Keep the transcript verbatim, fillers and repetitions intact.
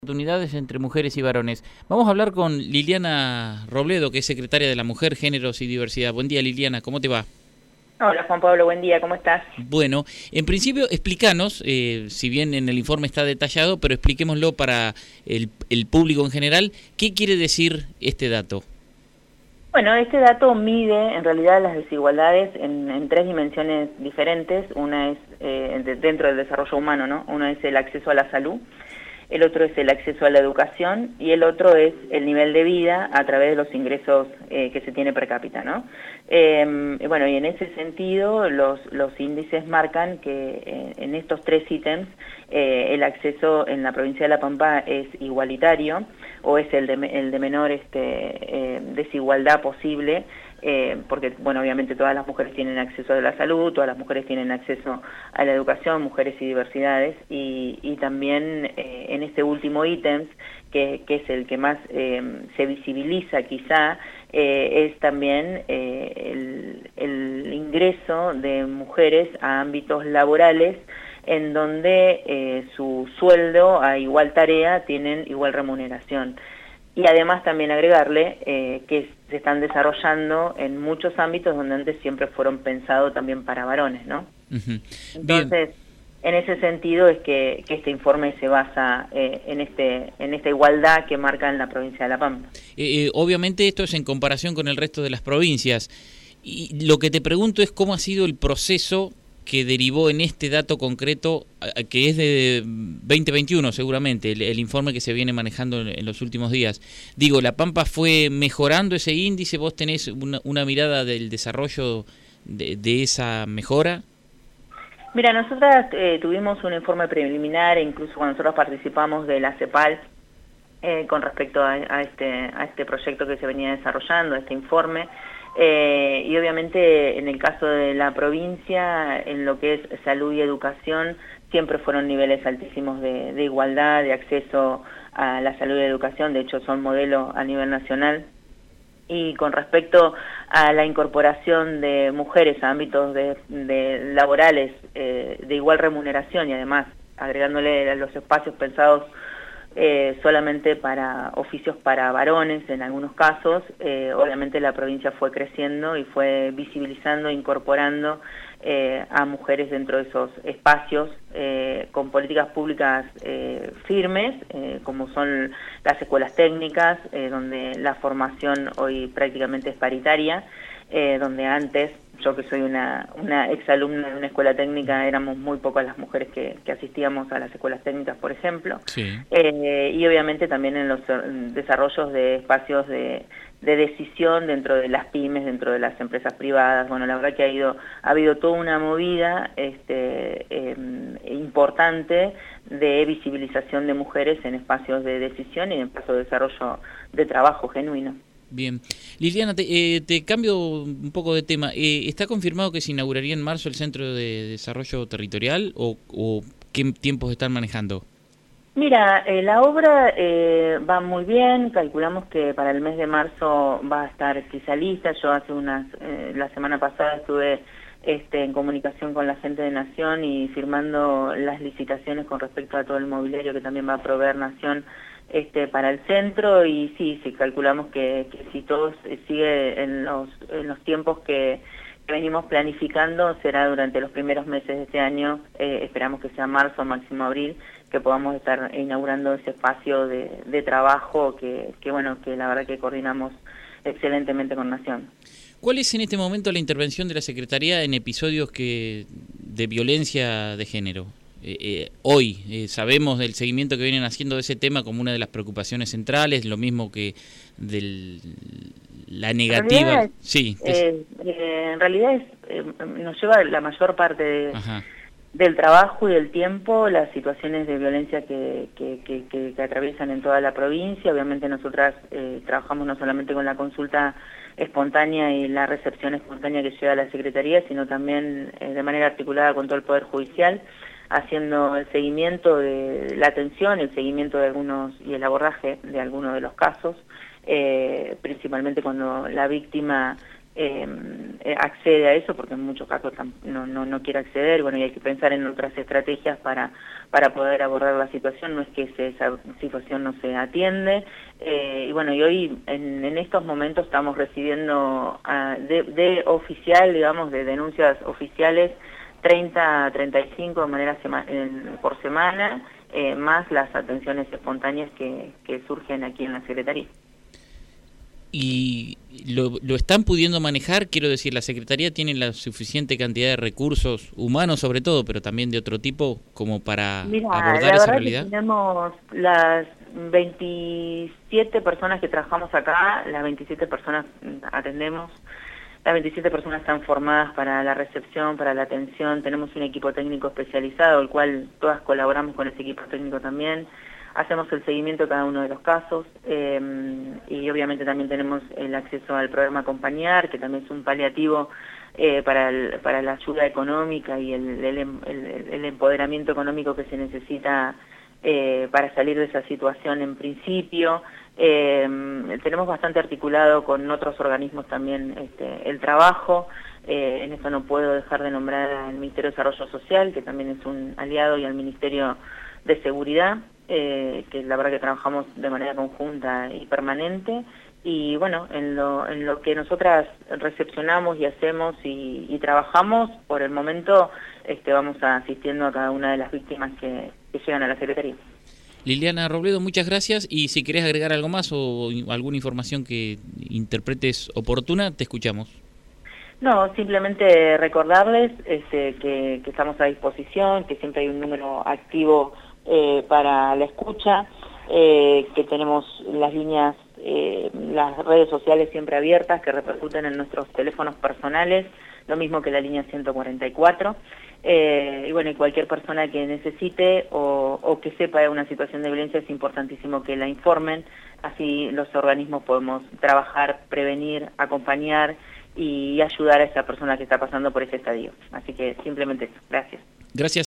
Oportunidades entre mujeres y varones. Vamos a hablar con Liliana Robledo, que es secretaria de la Mujer, Géneros y Diversidad. Buen día, Liliana, ¿cómo te va? Hola Juan Pablo, buen día, ¿cómo estás? Bueno, en principio explícanos, eh, si bien en el informe está detallado, pero expliquémoslo para el, el público en general, ¿qué quiere decir este dato? Bueno, este dato mide en realidad las desigualdades en, en tres dimensiones diferentes. Una es eh, de, dentro del desarrollo humano, ¿no? Uno es el acceso a la salud, el otro es el acceso a la educación y el otro es el nivel de vida a través de los ingresos eh, que se tiene per cápita, ¿no? Eh, bueno, y en ese sentido los, los índices marcan que eh, en estos tres ítems eh, el acceso en la provincia de La Pampa es igualitario o es el de, el de menor este, eh, desigualdad posible. Eh, porque, bueno, obviamente todas las mujeres tienen acceso a la salud, todas las mujeres tienen acceso a la educación, mujeres y diversidades, y, y también eh, en este último ítem, que, que es el que más eh, se visibiliza quizá, eh, es también eh, el, el ingreso de mujeres a ámbitos laborales, en donde eh, su sueldo a igual tarea tienen igual remuneración. Y además también agregarle eh, que se están desarrollando en muchos ámbitos donde antes siempre fueron pensados también para varones, ¿no? Uh-huh. Entonces, en ese sentido es que, que este informe se basa eh, en este en esta igualdad que marca en la provincia de La Pampa. Eh, eh, obviamente esto es en comparación con el resto de las provincias. Y lo que te pregunto es cómo ha sido el proceso que derivó en este dato concreto, que es de veinte veintiuno seguramente, el, el informe que se viene manejando en, en los últimos días. Digo, ¿La Pampa fue mejorando ese índice? ¿Vos tenés una, una mirada del desarrollo de, de esa mejora? Mira, nosotras eh, tuvimos un informe preliminar, e incluso cuando nosotros participamos de la CEPAL, eh, con respecto a, a, este, a este proyecto que se venía desarrollando, este informe. Eh, y obviamente en el caso de la provincia, en lo que es salud y educación, siempre fueron niveles altísimos de, de igualdad, de acceso a la salud y educación, de hecho son modelos a nivel nacional. Y con respecto a la incorporación de mujeres a ámbitos de, de laborales eh, de igual remuneración y además agregándole los espacios pensados Eh, solamente para oficios para varones en algunos casos, eh, obviamente la provincia fue creciendo y fue visibilizando, incorporando eh, a mujeres dentro de esos espacios eh, con políticas públicas eh, firmes, eh, como son las escuelas técnicas, eh, donde la formación hoy prácticamente es paritaria, eh, donde antes, yo que soy una, una exalumna de una escuela técnica, éramos muy pocas las mujeres que, que asistíamos a las escuelas técnicas, por ejemplo. Sí. Eh, y obviamente también en los desarrollos de espacios de, de decisión dentro de las pymes, dentro de las empresas privadas. Bueno, la verdad que ha, ido, ha habido toda una movida este, eh, importante de visibilización de mujeres en espacios de decisión y en espacios de desarrollo de trabajo genuino. Bien. Liliana, te, eh, te cambio un poco de tema. Eh, ¿Está confirmado que se inauguraría en marzo el Centro de Desarrollo Territorial o, o qué tiempos están manejando? Mira, eh, la obra eh, va muy bien, calculamos que para el mes de marzo va a estar quizá lista. Yo hace unas, eh, la semana pasada estuve este, en comunicación con la gente de Nación y firmando las licitaciones con respecto a todo el mobiliario que también va a proveer Nación este, para el centro, y sí, sí calculamos que, que si todo sigue en los, en los tiempos que, que venimos planificando, será durante los primeros meses de este año, eh, esperamos que sea marzo, máximo abril, que podamos estar inaugurando ese espacio de, de trabajo que, que, bueno, que la verdad que coordinamos excelentemente con Nación. ¿Cuál es en este momento la intervención de la Secretaría en episodios que de violencia de género? Eh, eh, hoy eh, sabemos del seguimiento que vienen haciendo de ese tema como una de las preocupaciones centrales, lo mismo que de la negativa. En realidad, sí, eh, eh, en realidad es, eh, nos lleva la mayor parte de, Ajá. del trabajo y del tiempo las situaciones de violencia que, que, que, que, que atraviesan en toda la provincia. Obviamente nosotras eh, trabajamos no solamente con la consulta espontánea y la recepción espontánea que llega a la Secretaría, sino también eh, de manera articulada con todo el Poder Judicial, haciendo el seguimiento de la atención, el seguimiento de algunos y el abordaje de algunos de los casos, eh, principalmente cuando la víctima eh, accede a eso, porque en muchos casos no, no, no quiere acceder, bueno, y hay que pensar en otras estrategias para, para poder abordar la situación, no es que se, esa situación no se atiende, eh, y bueno, y hoy en, en estos momentos estamos recibiendo uh, de, de oficial, digamos, de denuncias oficiales, treinta a treinta y cinco de manera sema en, por semana, eh, más las atenciones espontáneas que, que surgen aquí en la Secretaría. ¿Y lo, lo están pudiendo manejar? Quiero decir, ¿la Secretaría tiene la suficiente cantidad de recursos humanos sobre todo, pero también de otro tipo, como para Mira, abordar la esa verdad realidad? Que tenemos las veintisiete personas que trabajamos acá, las veintisiete personas atendemos, las veintisiete personas están formadas para la recepción, para la atención, tenemos un equipo técnico especializado, el cual todas colaboramos con ese equipo técnico también. Hacemos el seguimiento de cada uno de los casos eh, y obviamente también tenemos el acceso al programa Acompañar, que también es un paliativo eh, para, el, para la ayuda económica y el, el, el, el empoderamiento económico que se necesita eh, para salir de esa situación en principio. Eh, tenemos bastante articulado con otros organismos también este, el trabajo. Eh, en esto no puedo dejar de nombrar al Ministerio de Desarrollo Social, que también es un aliado, y al Ministerio de Seguridad, eh, que la verdad que trabajamos de manera conjunta y permanente, y bueno, en lo, en lo que nosotras recepcionamos y hacemos y, y trabajamos, por el momento este, vamos asistiendo a cada una de las víctimas que, que llegan a la Secretaría. Liliana Robledo, muchas gracias, y si querés agregar algo más o alguna información que interpretes oportuna, te escuchamos. No, simplemente recordarles este, que, que estamos a disposición, que siempre hay un número activo eh, para la escucha, eh, que tenemos las líneas, eh, las redes sociales siempre abiertas que repercuten en nuestros teléfonos personales, lo mismo que la línea ciento cuarenta y cuatro. Eh, y bueno, y cualquier persona que necesite o, o que sepa de una situación de violencia es importantísimo que la informen, así los organismos podemos trabajar, prevenir, acompañar y ayudar a esa persona que está pasando por ese estadio. Así que simplemente eso. Gracias. Gracias.